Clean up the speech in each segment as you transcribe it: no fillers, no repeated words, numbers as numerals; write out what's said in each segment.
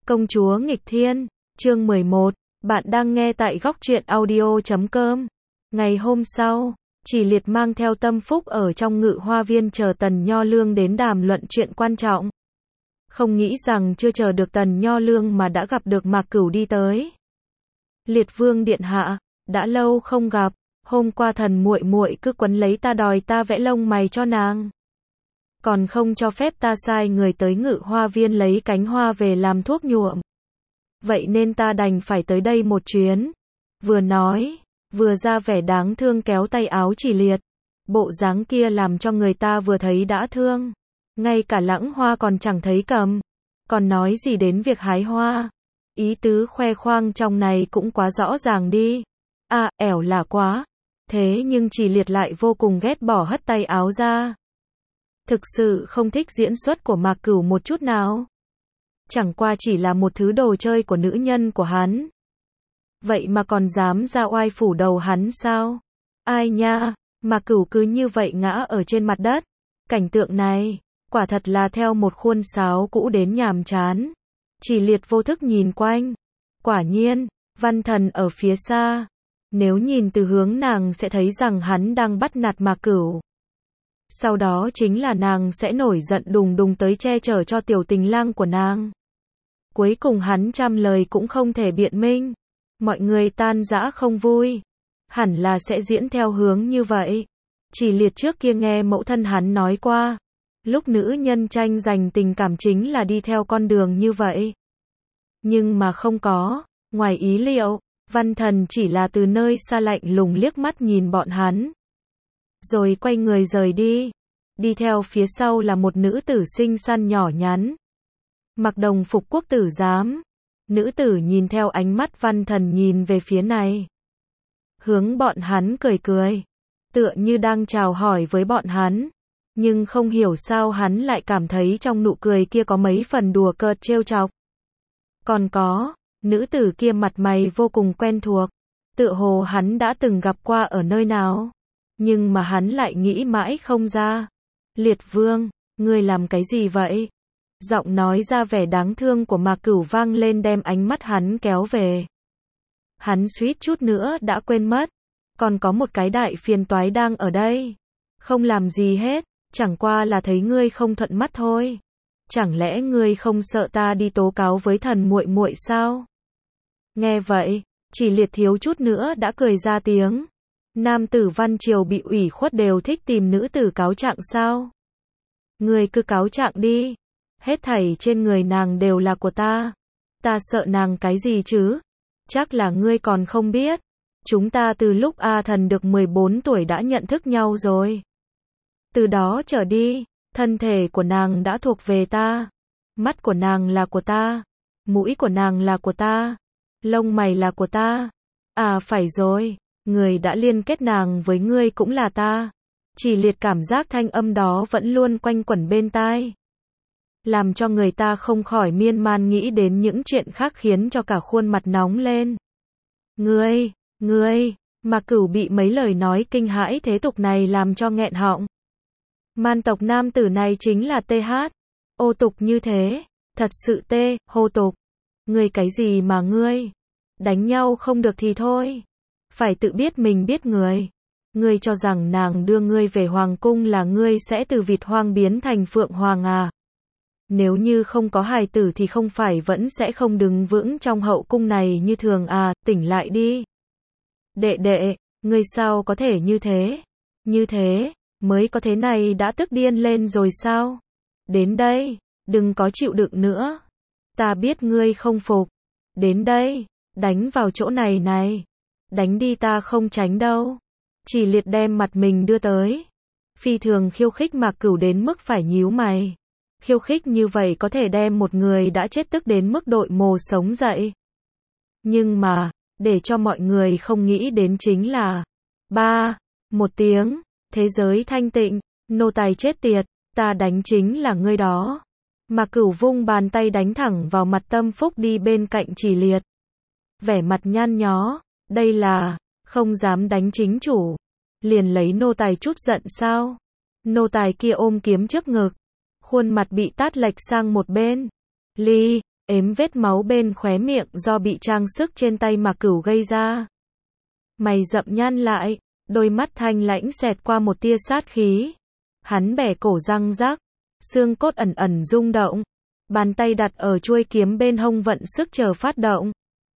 Công chúa nghịch thiên, chương 11, bạn đang nghe tại góc truyện audio.com. Ngày hôm sau, Chỉ Liệt mang theo Tâm Phúc ở trong Ngự Hoa Viên chờ Tần Nho Lương đến đàm luận chuyện quan trọng. Không nghĩ rằng chưa chờ được Tần Nho Lương mà đã gặp được Mạc Cửu đi tới. Liệt Vương điện hạ, đã lâu không gặp, hôm qua thần muội muội cứ quấn lấy ta đòi ta vẽ lông mày cho nàng. Còn không cho phép ta sai người tới Ngự Hoa Viên lấy cánh hoa về làm thuốc nhuộm. Vậy nên ta đành phải tới đây một chuyến. Vừa nói, vừa ra vẻ đáng thương kéo tay áo Chỉ Liệt. Bộ dáng kia làm cho người ta vừa thấy đã thương. Ngay cả lãng hoa còn chẳng thấy cầm. Còn nói gì đến việc hái hoa. Ý tứ khoe khoang trong này cũng quá rõ ràng đi. À, ẻo là quá. Thế nhưng Chỉ Liệt lại vô cùng ghét bỏ hất tay áo ra. Thực sự không thích diễn xuất của Mạc Cửu một chút nào. Chẳng qua chỉ là một thứ đồ chơi của nữ nhân của hắn. Vậy mà còn dám ra oai phủ đầu hắn sao? Ai nha, Mạc Cửu cứ như vậy ngã ở trên mặt đất. Cảnh tượng này, quả thật là theo một khuôn sáo cũ đến nhàm chán. Chỉ Liệt vô thức nhìn quanh. Quả nhiên, Văn Thần ở phía xa. Nếu nhìn từ hướng nàng sẽ thấy rằng hắn đang bắt nạt Mạc Cửu. Sau đó chính là nàng sẽ nổi giận đùng đùng tới che chở cho tiểu tình lang của nàng. Cuối cùng hắn trăm lời cũng không thể biện minh. Mọi người tan rã không vui. Hẳn là sẽ diễn theo hướng như vậy. Chỉ Liệt trước kia nghe mẫu thân hắn nói qua. Lúc nữ nhân tranh giành tình cảm chính là đi theo con đường như vậy. Nhưng mà không có. Ngoài ý liệu, Văn Thần chỉ là từ nơi xa lạnh lùng liếc mắt nhìn bọn hắn. Rồi quay người rời đi. Đi theo phía sau là một nữ tử xinh xắn nhỏ nhắn. Mặc đồng phục quốc tử giám. Nữ tử nhìn theo ánh mắt Văn Thần nhìn về phía này. Hướng bọn hắn cười cười. Tựa như đang chào hỏi với bọn hắn. Nhưng không hiểu sao hắn lại cảm thấy trong nụ cười kia có mấy phần đùa cợt trêu chọc. Còn có, nữ tử kia mặt mày vô cùng quen thuộc. Tựa hồ hắn đã từng gặp qua ở nơi nào. Nhưng mà hắn lại nghĩ mãi không ra. Liệt Vương, ngươi làm cái gì vậy? Giọng nói ra vẻ đáng thương của Mạc Cửu vang lên đem ánh mắt hắn kéo về. Hắn suýt chút nữa đã quên mất. Còn có một cái đại phiền toái đang ở đây. Không làm gì hết, chẳng qua là thấy ngươi không thuận mắt thôi. Chẳng lẽ ngươi không sợ ta đi tố cáo với thần muội muội sao? Nghe vậy, Chỉ Liệt thiếu chút nữa đã cười ra tiếng. Nam tử Văn Triều bị ủy khuất đều thích tìm nữ tử cáo trạng sao? Ngươi cứ cáo trạng đi. Hết thảy trên người nàng đều là của ta. Ta sợ nàng cái gì chứ? Chắc là ngươi còn không biết. Chúng ta từ lúc A Thần được 14 tuổi đã nhận thức nhau rồi. Từ đó trở đi, thân thể của nàng đã thuộc về ta. Mắt của nàng là của ta. Mũi của nàng là của ta. Lông mày là của ta. À phải rồi. Người đã liên kết nàng với ngươi cũng là ta. Chỉ Liệt cảm giác thanh âm đó vẫn luôn quanh quẩn bên tai. Làm cho người ta không khỏi miên man nghĩ đến những chuyện khác khiến cho cả khuôn mặt nóng lên. Ngươi, Mạc Cửu bị mấy lời nói kinh hãi thế tục này làm cho nghẹn họng. Man tộc nam tử này chính là TH. Ô tục như thế, thật sự hô tục. Ngươi cái gì mà ngươi? Đánh nhau không được thì thôi. Phải tự biết mình biết người. Ngươi cho rằng nàng đưa ngươi về hoàng cung là ngươi sẽ từ vịt hoang biến thành phượng hoàng à? Nếu như không có hài tử thì không phải vẫn sẽ không đứng vững trong hậu cung này như thường à? Tỉnh lại đi. Đệ, ngươi sao có thể như thế? Như thế, mới có thế này đã tức điên lên rồi sao? Đến đây, đừng có chịu đựng nữa. Ta biết ngươi không phục. Đến đây, đánh vào chỗ này này. Đánh đi ta không tránh đâu. Chỉ Liệt đem mặt mình đưa tới. Phi thường khiêu khích Mạc Cửu đến mức phải nhíu mày. Khiêu khích như vậy có thể đem một người đã chết tức đến mức đội mồ sống dậy. Nhưng mà, để cho mọi người không nghĩ đến chính là một tiếng, thế giới thanh tịnh, nô tài chết tiệt, ta đánh chính là ngươi đó. Mạc Cửu vung bàn tay đánh thẳng vào mặt Tâm Phúc đi bên cạnh Chỉ Liệt. Vẻ mặt nhăn nhó, đây là không dám đánh chính chủ, liền lấy nô tài chút giận sao? Nô tài kia ôm kiếm trước ngực, khuôn mặt bị tát lệch sang một bên. ếm vết máu bên khóe miệng do bị trang sức trên tay Mạc Cửu gây ra. Mày rậm nhăn lại, đôi mắt thanh lãnh xẹt qua một tia sát khí. Hắn bẻ cổ răng rắc, xương cốt ẩn ẩn rung động, bàn tay đặt ở chuôi kiếm bên hông vận sức chờ phát động.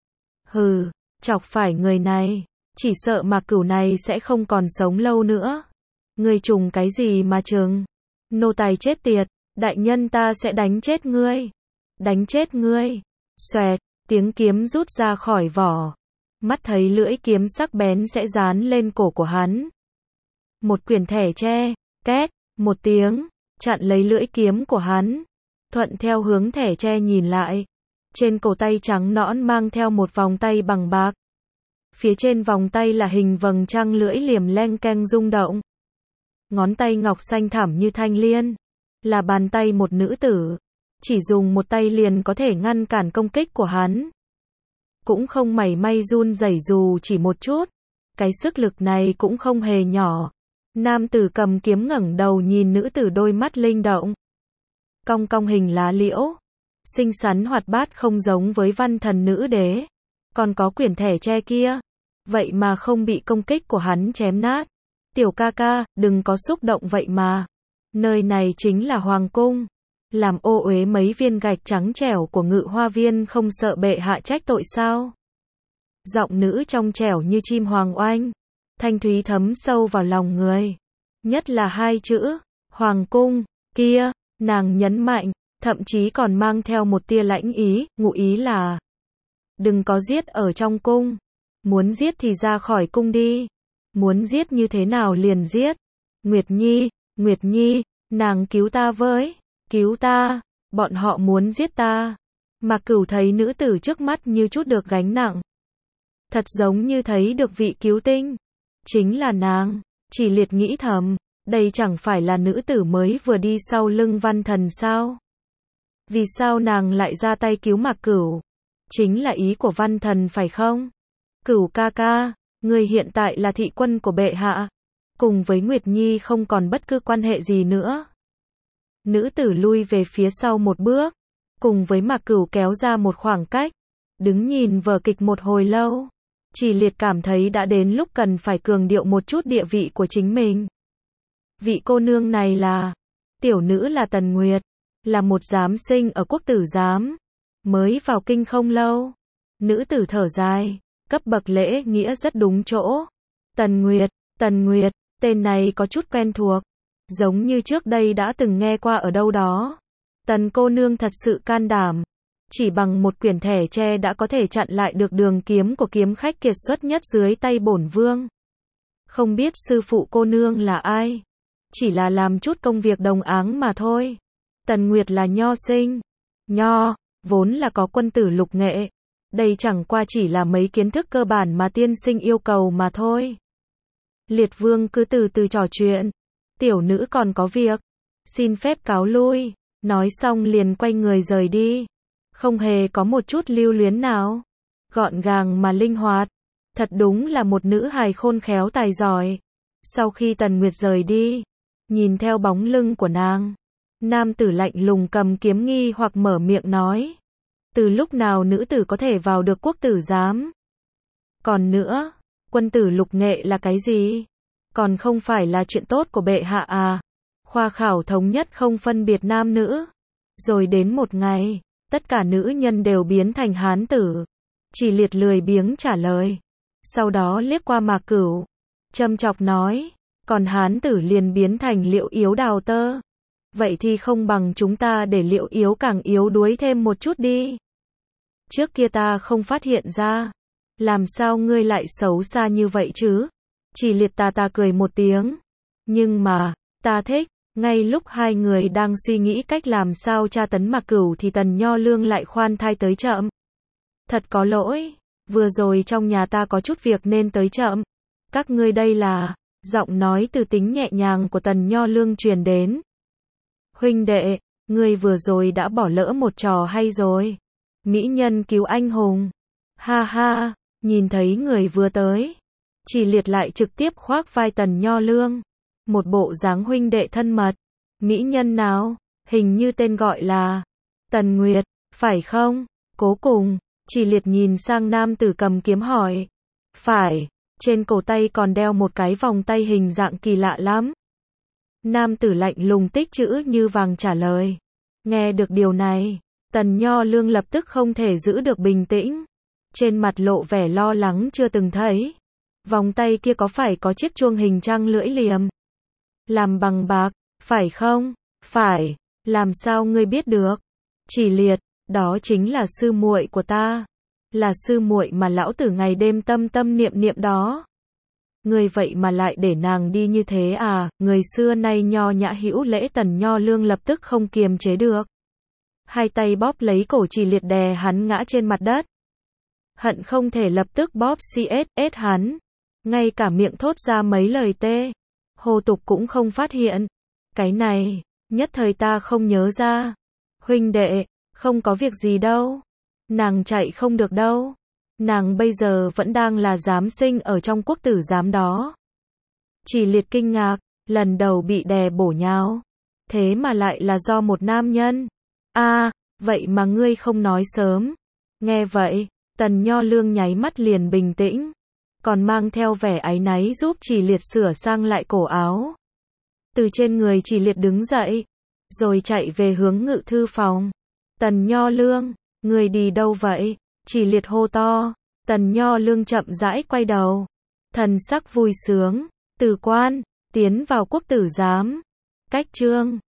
Hừ, chọc phải người này, chỉ sợ Mạc Cửu này sẽ không còn sống lâu nữa. Ngươi trùng cái gì mà trừng? Nô tài chết tiệt, đại nhân ta sẽ đánh chết ngươi. Đánh chết ngươi. Xoẹt, tiếng kiếm rút ra khỏi vỏ. Mắt thấy lưỡi kiếm sắc bén sẽ dán lên cổ của hắn. Một quyển thẻ tre, két, một tiếng, chặn lấy lưỡi kiếm của hắn. Thuận theo hướng thẻ tre nhìn lại. Trên cổ tay trắng nõn mang theo một vòng tay bằng bạc. Phía trên vòng tay là hình vầng trăng lưỡi liềm leng keng rung động. Ngón tay ngọc xanh thẳm như thanh liên. Là bàn tay một nữ tử. Chỉ dùng một tay liền có thể ngăn cản công kích của hắn. Cũng không mảy may run rẩy dù chỉ một chút. Cái sức lực này cũng không hề nhỏ. Nam tử cầm kiếm ngẩng đầu nhìn nữ tử đôi mắt linh động. Cong cong hình lá liễu. Xinh xắn hoạt bát không giống với văn thần nữ đế. Còn có quyển thẻ tre kia. Vậy mà không bị công kích của hắn chém nát. Tiểu ca ca, đừng có xúc động vậy mà. Nơi này chính là hoàng cung. Làm ô uế mấy viên gạch trắng trẻo của Ngự Hoa Viên không sợ bệ hạ trách tội sao? Giọng nữ trong trẻo như chim hoàng oanh. Thanh thúy thấm sâu vào lòng người. Nhất là hai chữ, hoàng cung, kia, nàng nhấn mạnh, thậm chí còn mang theo một tia lãnh ý, ngụ ý là đừng có giết ở trong cung. Muốn giết thì ra khỏi cung đi. Muốn giết như thế nào liền giết. Nguyệt Nhi, nàng cứu ta với. Cứu ta, bọn họ muốn giết ta. Mạc Cửu thấy nữ tử trước mắt như chút được gánh nặng. Thật giống như thấy được vị cứu tinh. Chính là nàng, chỉ liệt nghĩ thầm, đây chẳng phải là nữ tử mới vừa đi sau lưng văn thần sao? Vì sao nàng lại ra tay cứu Mạc Cửu? Chính là ý của văn thần phải không? Cửu ca ca, người hiện tại là thị quân của bệ hạ. Cùng với Nguyệt Nhi không còn bất cứ quan hệ gì nữa. Nữ tử lui về phía sau một bước, cùng với Mạc Cửu kéo ra một khoảng cách, đứng nhìn vở kịch một hồi lâu. Chỉ liệt cảm thấy đã đến lúc cần phải cường điệu một chút địa vị của chính mình. Vị cô nương này là, tiểu nữ là Tần Nguyệt, là một giám sinh ở quốc tử giám, mới vào kinh không lâu. Nữ tử thở dài, cấp bậc lễ nghĩa rất đúng chỗ. Tần Nguyệt, tên này có chút quen thuộc. Giống như trước đây đã từng nghe qua ở đâu đó. Tần cô nương thật sự can đảm. Chỉ bằng một quyển thẻ tre đã có thể chặn lại được đường kiếm của kiếm khách kiệt xuất nhất dưới tay bổn vương. Không biết sư phụ cô nương là ai. Chỉ là làm chút công việc đồng áng mà thôi. Tần Nguyệt là nho sinh. Nho, vốn là có quân tử lục nghệ. Đây chẳng qua chỉ là mấy kiến thức cơ bản mà tiên sinh yêu cầu mà thôi. Liệt vương cứ từ từ trò chuyện. Tiểu nữ còn có việc. Xin phép cáo lui. Nói xong liền quay người rời đi. Không hề có một chút lưu luyến nào. Gọn gàng mà linh hoạt. Thật đúng là một nữ hài khôn khéo tài giỏi. Sau khi Tần Nguyệt rời đi, nhìn theo bóng lưng của nàng, nam tử lạnh lùng cầm kiếm nghi hoặc mở miệng nói. Từ lúc nào nữ tử có thể vào được quốc tử giám? Còn nữa, quân tử lục nghệ là cái gì? Còn không phải là chuyện tốt của bệ hạ à? Khoa khảo thống nhất không phân biệt nam nữ. Rồi đến một ngày, tất cả nữ nhân đều biến thành hán tử. Chỉ liệt lười biếng trả lời. Sau đó liếc qua Mạc Cửu, châm chọc nói, còn hán tử liền biến thành Liệu Yếu đào tơ. Vậy thì không bằng chúng ta để Liệu Yếu càng yếu đuối thêm một chút đi. Trước kia ta không phát hiện ra. Làm sao ngươi lại xấu xa như vậy chứ? Chỉ liệt ta cười một tiếng. Nhưng mà, ta thích. Ngay lúc hai người đang suy nghĩ cách làm sao tra tấn Mạc Cửu thì Tần Nho Lương lại khoan thai tới chậm. Thật có lỗi, vừa rồi trong nhà ta có chút việc nên tới chậm. Các ngươi đây là, giọng nói từ tính nhẹ nhàng của Tần Nho Lương truyền đến. Huynh đệ, ngươi vừa rồi đã bỏ lỡ một trò hay rồi. Mỹ nhân cứu anh hùng. Ha ha, nhìn thấy người vừa tới. Chỉ liệt lại trực tiếp khoác vai Tần Nho Lương. Một bộ dáng huynh đệ thân mật. Mỹ nhân nào? Hình như tên gọi là Tần Nguyệt. Phải không? Cố cùng, Chỉ Liệt nhìn sang nam tử cầm kiếm hỏi. Phải, trên cổ tay còn đeo một cái vòng tay hình dạng kỳ lạ lắm. Nam tử lạnh lùng tích chữ như vàng trả lời. Nghe được điều này, Tần Nho Lương lập tức không thể giữ được bình tĩnh. Trên mặt lộ vẻ lo lắng chưa từng thấy. Vòng tay kia có phải có chiếc chuông hình trăng lưỡi liềm? Làm bằng bạc, phải không? Phải, làm sao ngươi biết được? Chỉ Liệt, đó chính là sư muội của ta. Là sư muội mà lão tử ngày đêm tâm tâm niệm niệm đó. Ngươi vậy mà lại để nàng đi như thế à? Người xưa nay nho nhã hữu lễ Tần Nho Lương lập tức không kiềm chế được. Hai tay bóp lấy cổ Chỉ Liệt đè hắn ngã trên mặt đất. Hận không thể lập tức bóp CSS hắn. Ngay cả miệng thốt ra mấy lời tê. Hồ tục cũng không phát hiện. Cái này, nhất thời ta không nhớ ra. Huynh đệ, không có việc gì đâu. Nàng chạy không được đâu. Nàng bây giờ vẫn đang là giám sinh ở trong quốc tử giám đó. Chỉ Liệt kinh ngạc, lần đầu bị đè bổ nhào. Thế mà lại là do một nam nhân. Vậy mà ngươi không nói sớm. Nghe vậy, Tần Nho Lương nháy mắt liền bình tĩnh. Còn mang theo vẻ áy náy giúp Chỉ Liệt sửa sang lại cổ áo. Từ trên người Chỉ Liệt đứng dậy, rồi chạy về hướng ngự thư phòng. Tần Nho Lương, người đi đâu vậy? Chỉ Liệt hô to. Tần Nho Lương chậm rãi quay đầu. Thần sắc vui sướng. Từ quan, tiến vào quốc tử giám. Cách chương